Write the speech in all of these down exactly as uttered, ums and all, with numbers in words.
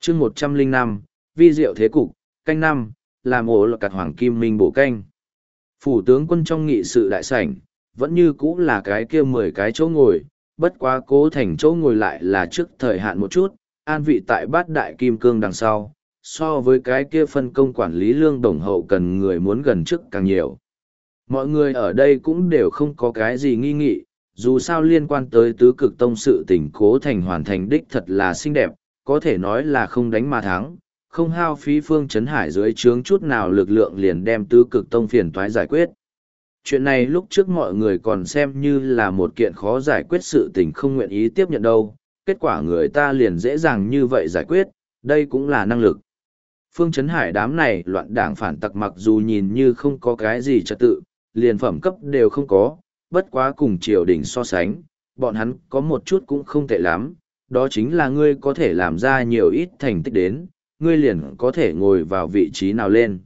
chương một trăm linh năm, vi diệu thế cục, canh năm, làm ổ là cặt hoàng kim minh bổ canh. Phủ tướng quân trong nghị sự đại sảnh, vẫn như cũ là cái kia mười cái chỗ ngồi, bất quá Cố Thành chỗ ngồi lại là trước thời hạn một chút, an vị tại bát đại kim cương đằng sau, so với cái kia phân công quản lý lương đồng hậu cần người muốn gần trước càng nhiều. Mọi người ở đây cũng đều không có cái gì nghi nghị, dù sao liên quan tới tứ cực tông sự tình Cố Thành hoàn thành đích thật là xinh đẹp, có thể nói là không đánh mà thắng, không hao phí Phương Chấn Hải dưới trướng chút nào lực lượng liền đem tứ cực tông phiền toái giải quyết. Chuyện này lúc trước mọi người còn xem như là một kiện khó giải quyết sự tình không nguyện ý tiếp nhận đâu, kết quả người ta liền dễ dàng như vậy giải quyết, đây cũng là năng lực. Phương Chấn Hải đám này loạn đảng phản tặc mặc dù nhìn như không có cái gì trật tự, liền phẩm cấp đều không có, bất quá cùng triều đình so sánh, bọn hắn có một chút cũng không tệ lắm, đó chính là ngươi có thể làm ra nhiều ít thành tích đến, ngươi liền có thể ngồi vào vị trí nào lên.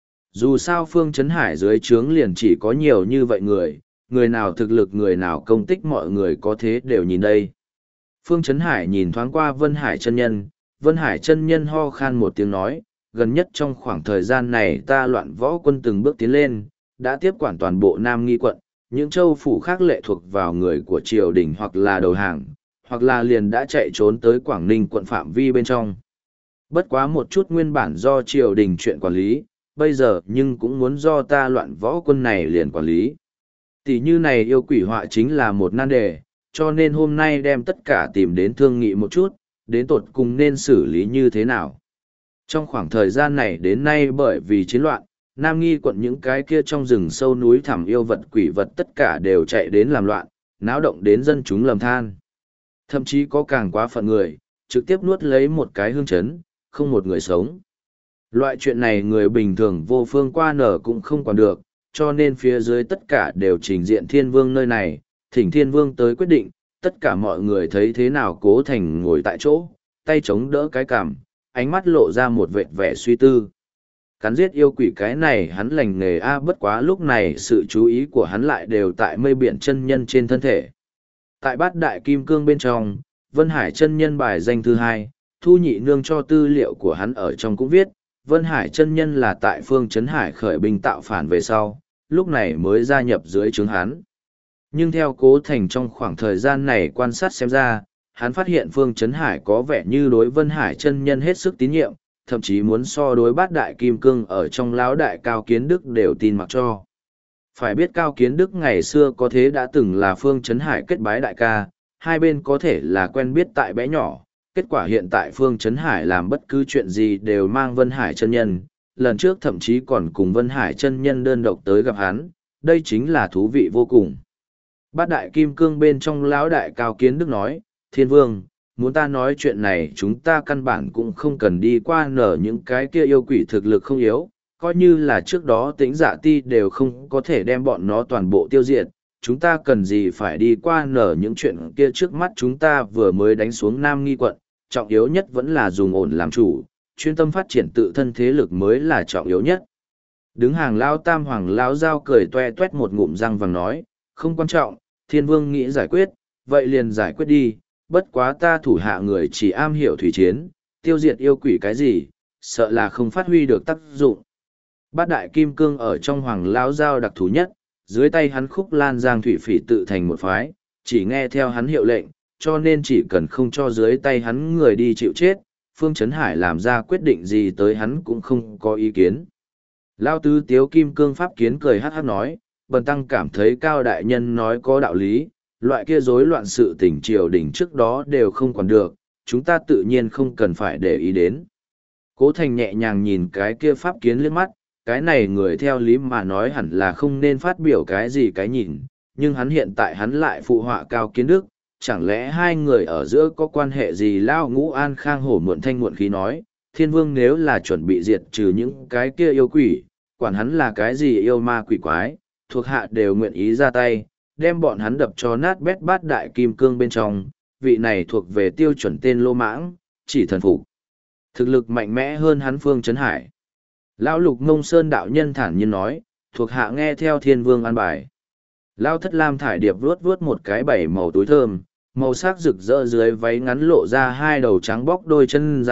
Dù sao Phương Chấn Hải dưới trướng liền chỉ có nhiều như vậy người, người nào thực lực người nào công tích mọi người có thế đều nhìn đây. Phương Chấn Hải nhìn thoáng qua Vân Hải chân nhân, Vân Hải chân nhân ho khan một tiếng nói, gần nhất trong khoảng thời gian này ta loạn võ quân từng bước tiến lên, đã tiếp quản toàn bộ Nam Nghi quận, những châu phủ khác lệ thuộc vào người của triều đình hoặc là đầu hàng, hoặc là liền đã chạy trốn tới Quảng Ninh quận phạm vi bên trong. Bất quá một chút nguyên bản do triều đình chuyện quản lý, bây giờ nhưng cũng muốn do ta loạn võ quân này liền quản lý. Tỷ như này yêu quỷ họa chính là một nan đề, cho nên hôm nay đem tất cả tìm đến thương nghị một chút, đến tột cùng nên xử lý như thế nào. Trong khoảng thời gian này đến nay bởi vì chiến loạn, Nam Nghi quận những cái kia trong rừng sâu núi thẳm yêu vật quỷ vật tất cả đều chạy đến làm loạn, náo động đến dân chúng lầm than. Thậm chí có càng quá phận người, trực tiếp nuốt lấy một cái hương chấn, không một người sống. Loại chuyện này người bình thường vô phương qua nở cũng không còn được, cho nên phía dưới tất cả đều trình diện thiên vương nơi này, thỉnh thiên vương tới quyết định, tất cả mọi người thấy thế nào Cố Thành ngồi tại chỗ, tay chống đỡ cái cằm, ánh mắt lộ ra một vệt vẻ suy tư. Cắn giết yêu quỷ cái này hắn lành nghề a bất quá lúc này sự chú ý của hắn lại đều tại mây biển chân nhân trên thân thể. Tại bát đại kim cương bên trong, Vân Hải chân nhân bài danh thứ hai, Thu Nhị Nương cho tư liệu của hắn ở trong cũng viết, Vân Hải chân nhân là tại Phương Chấn Hải khởi binh tạo phản về sau, lúc này mới gia nhập dưới trướng hắn. Nhưng theo Cố Thành trong khoảng thời gian này quan sát xem ra, hắn phát hiện Phương Chấn Hải có vẻ như đối Vân Hải chân nhân hết sức tín nhiệm, thậm chí muốn so đối bát đại kim cương ở trong lão đại Cao Kiến Đức đều tin mặc cho. Phải biết Cao Kiến Đức ngày xưa có thế đã từng là Phương Chấn Hải kết bái đại ca, hai bên có thể là quen biết tại bé nhỏ, kết quả hiện tại Phương Chấn Hải làm bất cứ chuyện gì đều mang Vân Hải chân nhân, lần trước thậm chí còn cùng Vân Hải chân nhân đơn độc tới gặp hắn, đây chính là thú vị vô cùng. Bát đại kim cương bên trong lão đại Cao Kiến Đức nói, Thiên Vương, muốn ta nói chuyện này chúng ta căn bản cũng không cần đi qua nở những cái kia yêu quỷ thực lực không yếu, coi như là trước đó Tĩnh Dạ Ti đều không có thể đem bọn nó toàn bộ tiêu diệt, chúng ta cần gì phải đi qua nở những chuyện kia trước mắt chúng ta vừa mới đánh xuống Nam Nghi quận, trọng yếu nhất vẫn là dùng ổn làm chủ, chuyên tâm phát triển tự thân thế lực mới là trọng yếu nhất. Đứng hàng lao tam hoàng lao giao cười toe toét một ngụm răng vàng nói, không quan trọng, Thiên Vương nghĩ giải quyết, vậy liền giải quyết đi, bất quá ta thủ hạ người chỉ am hiểu thủy chiến, tiêu diệt yêu quỷ cái gì, sợ là không phát huy được tác dụng. Bát đại kim cương ở trong hoàng lao giao đặc thù nhất, dưới tay hắn khúc lan giang thủy phỉ tự thành một phái, chỉ nghe theo hắn hiệu lệnh, cho nên chỉ cần không cho dưới tay hắn người đi chịu chết, Phương Chấn Hải làm ra quyết định gì tới hắn cũng không có ý kiến. Lao tứ tiếu kim cương pháp kiến cười hát hát nói, bần tăng cảm thấy Cao đại nhân nói có đạo lý, loại kia rối loạn sự tình triều đình trước đó đều không còn được, chúng ta tự nhiên không cần phải để ý đến. Cố Thành nhẹ nhàng nhìn cái kia pháp kiến liếc mắt, cái này người theo lý mà nói hẳn là không nên phát biểu cái gì cái nhìn, nhưng hắn hiện tại hắn lại phụ họa Cao Kiến Đức, chẳng lẽ hai người ở giữa có quan hệ gì? Lao Ngũ An Khang hổ muộn thanh muộn khí nói, Thiên Vương nếu là chuẩn bị diệt trừ những cái kia yêu quỷ, quản hắn là cái gì yêu ma quỷ quái, thuộc hạ đều nguyện ý ra tay, đem bọn hắn đập cho nát bét bát đại kim cương bên trong, vị này thuộc về tiêu chuẩn tên lô mãng, chỉ thần phục. Thực lực mạnh mẽ hơn hắn Phương Chấn Hải. Lão Lục Ngông Sơn đạo nhân thản nhiên nói, thuộc hạ nghe theo Thiên Vương an bài. Lão Thất Lam thải điệp vuốt vuốt một cái bảy màu túi thơm, màu sắc rực rỡ dưới váy ngắn lộ ra hai đầu trắng bóc đôi chân dài,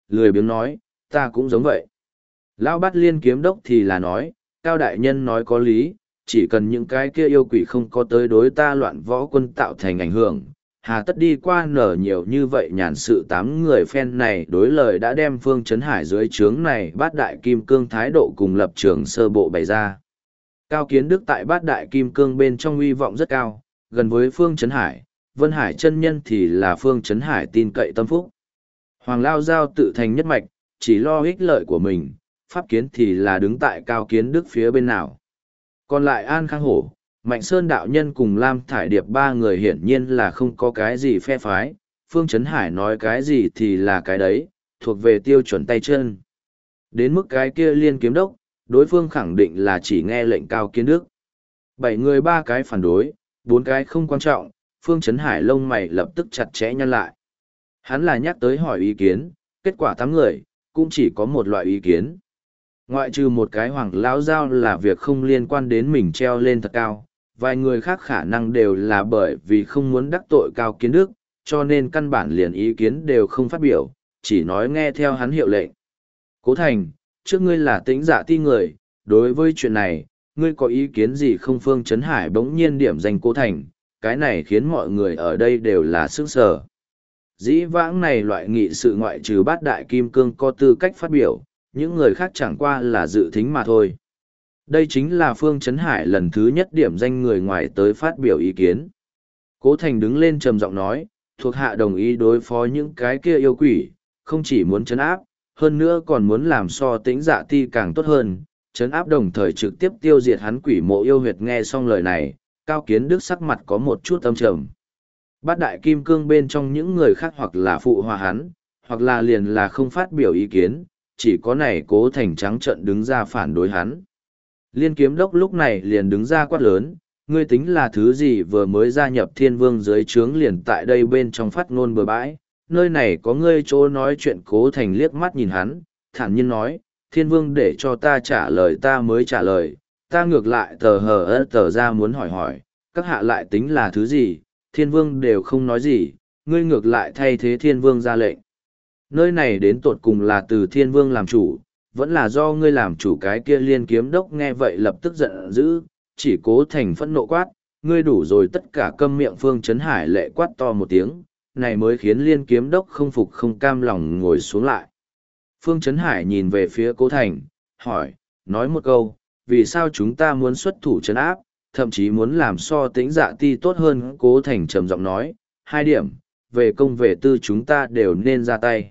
lười biếng nói, ta cũng giống vậy. Lão Bát Liên kiếm đốc thì là nói, Cao đại nhân nói có lý, chỉ cần những cái kia yêu quỷ không có tới đối ta loạn võ quân tạo thành ảnh hưởng, hà tất đi qua nở nhiều như vậy nhàn sự tám người phen này đối lời đã đem Phương Chấn Hải dưới trướng này bát đại kim cương thái độ cùng lập trường sơ bộ bày ra. Cao Kiến Đức tại bát đại kim cương bên trong uy vọng rất cao, gần với Phương Chấn Hải, Vân Hải chân nhân thì là Phương Chấn Hải tin cậy tâm phúc. Hoàng Lao Giao tự thành nhất mạch, chỉ lo ích lợi của mình, Pháp Kiến thì là đứng tại Cao Kiến Đức phía bên nào. Còn lại An Khang Hổ, Mạnh Sơn đạo nhân cùng Lam Thải Điệp ba người hiển nhiên là không có cái gì phe phái, Phương Chấn Hải nói cái gì thì là cái đấy, thuộc về tiêu chuẩn tay chân. Đến mức cái kia Liên kiếm đốc, đối phương khẳng định là chỉ nghe lệnh Cao Kiến Đức. Bảy người ba cái phản đối, bốn cái không quan trọng, Phương Chấn Hải lông mày lập tức chặt chẽ nhăn lại. Hắn là nhắc tới hỏi ý kiến, kết quả tám người, cũng chỉ có một loại ý kiến. Ngoại trừ một cái Hoàng lão giao là việc không liên quan đến mình treo lên thật cao, vài người khác khả năng đều là bởi vì không muốn đắc tội Cao Kiến Đức, cho nên căn bản liền ý kiến đều không phát biểu, chỉ nói nghe theo hắn hiệu lệnh. Cố Thành, trước ngươi là tĩnh dạ ti người, đối với chuyện này, ngươi có ý kiến gì không? Phương Chấn Hải bỗng nhiên điểm danh Cố Thành, cái này khiến mọi người ở đây đều là sững sờ. Dĩ vãng này loại nghị sự ngoại trừ bát đại kim cương có tư cách phát biểu, những người khác chẳng qua là dự thính mà thôi. Đây chính là Phương Chấn Hải lần thứ nhất điểm danh người ngoài tới phát biểu ý kiến. Cố Thành đứng lên trầm giọng nói, thuộc hạ đồng ý đối phó những cái kia yêu quỷ, không chỉ muốn trấn áp, hơn nữa còn muốn làm so tĩnh dạ ti càng tốt hơn, trấn áp đồng thời trực tiếp tiêu diệt hắn quỷ mộ yêu huyệt. Nghe xong lời này, Cao Kiến Đức sắc mặt có một chút âm trầm. Bát đại kim cương bên trong những người khác hoặc là phụ hòa hắn, hoặc là liền là không phát biểu ý kiến, chỉ có này Cố Thành trắng trợn đứng ra phản đối hắn. Liên kiếm đốc lúc này liền đứng ra quát lớn, ngươi tính là thứ gì vừa mới gia nhập Thiên Vương dưới trướng liền tại đây bên trong phát ngôn bừa bãi, nơi này có ngươi chỗ nói chuyện. Cố Thành liếc mắt nhìn hắn, thản nhiên nói, Thiên Vương để cho ta trả lời ta mới trả lời, ta ngược lại tờ hờ ớt tờ ra muốn hỏi hỏi, các hạ lại tính là thứ gì, Thiên Vương đều không nói gì, ngươi ngược lại thay thế Thiên Vương ra lệnh. Nơi này đến tột cùng là từ Thiên Vương làm chủ, vẫn là do ngươi làm chủ? Cái kia Liên kiếm đốc nghe vậy lập tức giận dữ, chỉ Cố Thành phẫn nộ quát, ngươi đủ rồi, tất cả câm miệng. Phương Chấn Hải lệ quát to một tiếng, này mới khiến Liên kiếm đốc không phục không cam lòng ngồi xuống lại. Phương Chấn Hải nhìn về phía Cố Thành, hỏi, nói một câu, vì sao chúng ta muốn xuất thủ trấn áp, thậm chí muốn làm so tĩnh dạ ti tốt hơn? Cố Thành trầm giọng nói, hai điểm, về công về tư chúng ta đều nên ra tay.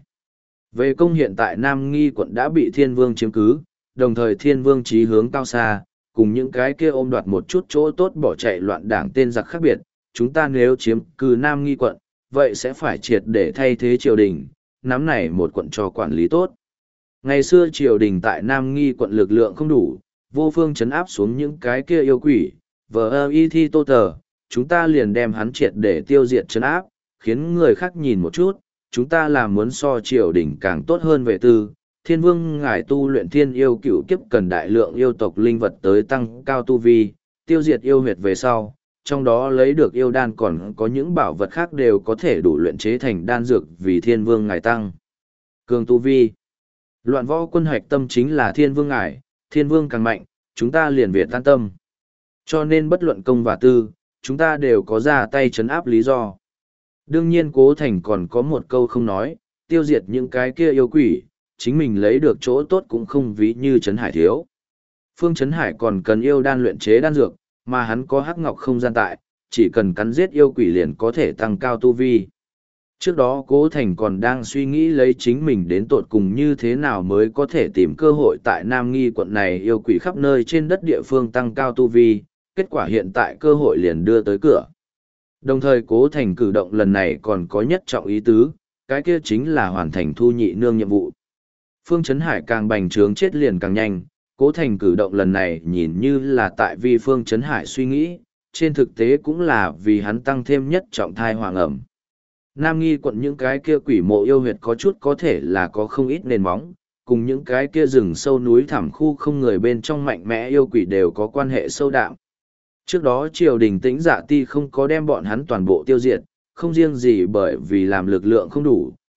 Về công, hiện tại Nam Nghi quận đã bị Thiên Vương chiếm cứ, đồng thời Thiên Vương chí hướng cao xa, cùng những cái kia ôm đoạt một chút chỗ tốt bỏ chạy loạn đảng tên giặc khác biệt, chúng ta nếu chiếm cứ Nam Nghi quận, vậy sẽ phải triệt để thay thế triều đình, nắm này một quận cho quản lý tốt. Ngày xưa triều đình tại Nam Nghi quận lực lượng không đủ, vô phương chấn áp xuống những cái kia yêu quỷ, vờ y thi tô tờ, chúng ta liền đem hắn triệt để tiêu diệt chấn áp, khiến người khác nhìn một chút, chúng ta làm muốn so triều đình càng tốt hơn về tư. Thiên Vương ngài tu luyện thiên yêu cửu kiếp cần đại lượng yêu tộc linh vật tới tăng cao tu vi, tiêu diệt yêu huyệt về sau, trong đó lấy được yêu đan còn có những bảo vật khác đều có thể đủ luyện chế thành đan dược vì Thiên Vương ngài tăng cường tu vi. Loạn võ quân hoạch tâm chính là Thiên Vương ngài, Thiên Vương càng mạnh, chúng ta liền việt tan tâm. Cho nên bất luận công và tư, chúng ta đều có ra tay trấn áp lý do. Đương nhiên Cố Thành còn có một câu không nói, tiêu diệt những cái kia yêu quỷ, chính mình lấy được chỗ tốt cũng không ví như Trấn Hải thiếu. Phương Trấn Hải còn cần yêu đan luyện chế đan dược, mà hắn có hắc ngọc không gian tại, chỉ cần cắn giết yêu quỷ liền có thể tăng cao tu vi. Trước đó Cố Thành còn đang suy nghĩ lấy chính mình đến tột cùng như thế nào mới có thể tìm cơ hội tại Nam Nghi quận này yêu quỷ khắp nơi trên đất địa phương tăng cao tu vi, kết quả hiện tại cơ hội liền đưa tới cửa. Đồng thời Cố Thành cử động lần này còn có nhất trọng ý tứ, cái kia chính là hoàn thành Thu Nhị Nương nhiệm vụ. Phương Trấn Hải càng bành trướng chết liền càng nhanh, Cố Thành cử động lần này nhìn như là tại vì Phương Trấn Hải suy nghĩ, trên thực tế cũng là vì hắn tăng thêm nhất trọng thai hoàng ẩm. Nam Nghi quận những cái kia quỷ mộ yêu huyệt có chút có thể là có không ít nền móng, cùng những cái kia rừng sâu núi thẳm khu không người bên trong mạnh mẽ yêu quỷ đều có quan hệ sâu đậm. Trước đó triều đình Tĩnh Dạ Ti không có đem bọn hắn toàn bộ tiêu diệt, không riêng gì bởi vì làm lực lượng không đủ,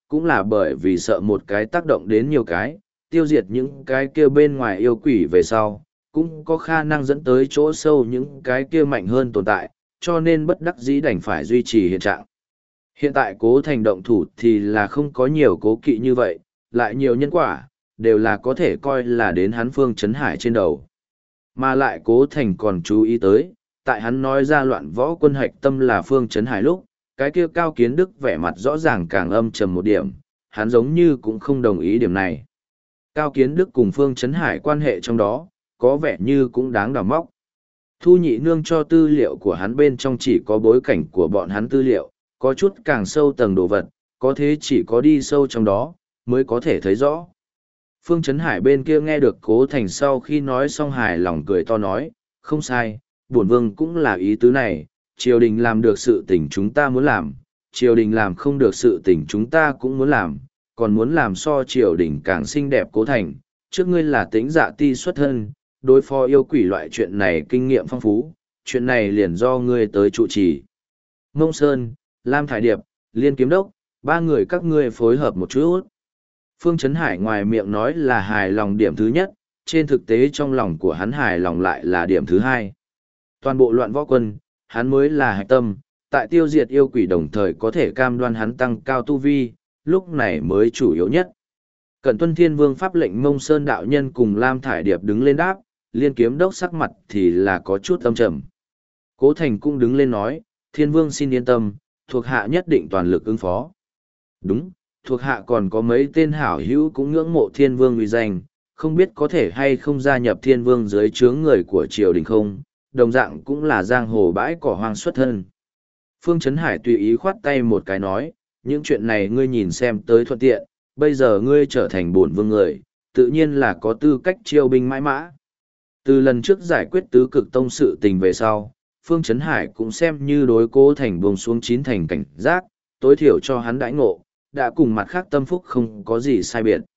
cũng là bởi vì sợ một cái tác động đến nhiều cái, tiêu diệt những cái kia bên ngoài yêu quỷ về sau, cũng có khả năng dẫn tới chỗ sâu những cái kia mạnh hơn tồn tại, cho nên bất đắc dĩ đành phải duy trì hiện trạng. Hiện tại cố thành động thủ thì là không có nhiều cố kỵ như vậy, lại nhiều nhân quả, đều là có thể coi là đến hắn Phương Chấn Hải trên đầu. Mà lại cố thành còn chú ý tới, tại hắn nói ra loạn võ quân hạch tâm là Phương Chấn Hải lúc, cái kia Cao Kiến Đức vẻ mặt rõ ràng càng âm trầm một điểm, hắn giống như cũng không đồng ý điểm này. Cao Kiến Đức cùng Phương Chấn Hải quan hệ trong đó, có vẻ như cũng đáng đào móc. Thu nhị nương cho tư liệu của hắn bên trong chỉ có bối cảnh của bọn hắn tư liệu, có chút càng sâu tầng đồ vật, có thế chỉ có đi sâu trong đó, mới có thể thấy rõ. Phương Chấn Hải bên kia nghe được Cố Thành sau khi nói xong hài lòng cười to nói, không sai, bổn vương cũng là ý tứ này, triều đình làm được sự tình chúng ta muốn làm, triều đình làm không được sự tình chúng ta cũng muốn làm, còn muốn làm so triều đình càng xinh đẹp. Cố Thành, trước ngươi là tính dạ ti xuất thân, đối phó yêu quỷ loại chuyện này kinh nghiệm phong phú, chuyện này liền do ngươi tới trụ trì. Mông Sơn, Lam Thải Điệp, Liên Kiếm Đốc, ba người các ngươi phối hợp một chút. Phương Chấn Hải ngoài miệng nói là hài lòng điểm thứ nhất, trên thực tế trong lòng của hắn hài lòng lại là điểm thứ hai. Toàn bộ loạn võ quân, hắn mới là hạch tâm, tại tiêu diệt yêu quỷ đồng thời có thể cam đoan hắn tăng cao tu vi, lúc này mới chủ yếu nhất. Cẩn tuân Thiên Vương pháp lệnh Mông Sơn đạo nhân cùng Lam Thải Điệp đứng lên đáp, Liên Kiếm Đốc sắc mặt thì là có chút âm trầm. Cố Thành cũng đứng lên nói, Thiên Vương xin yên tâm, thuộc hạ nhất định toàn lực ứng phó. Đúng, thuộc hạ còn có mấy tên hảo hữu cũng ngưỡng mộ Thiên Vương uy danh, không biết có thể hay không gia nhập Thiên Vương dưới trướng người của triều đình không, đồng dạng cũng là giang hồ bãi cỏ hoang xuất thân. Phương Chấn Hải tùy ý khoát tay một cái nói, những chuyện này ngươi nhìn xem tới thuận tiện, bây giờ ngươi trở thành bổn vương người, tự nhiên là có tư cách chiêu binh mãi mã. Từ lần trước giải quyết tứ cực tông sự tình về sau, Phương Chấn Hải cũng xem như đối Cố Thành buông xuống chín thành cảnh giác, tối thiểu cho hắn đãi ngộ, đã cùng mặt khác tâm phúc không có gì sai biệt.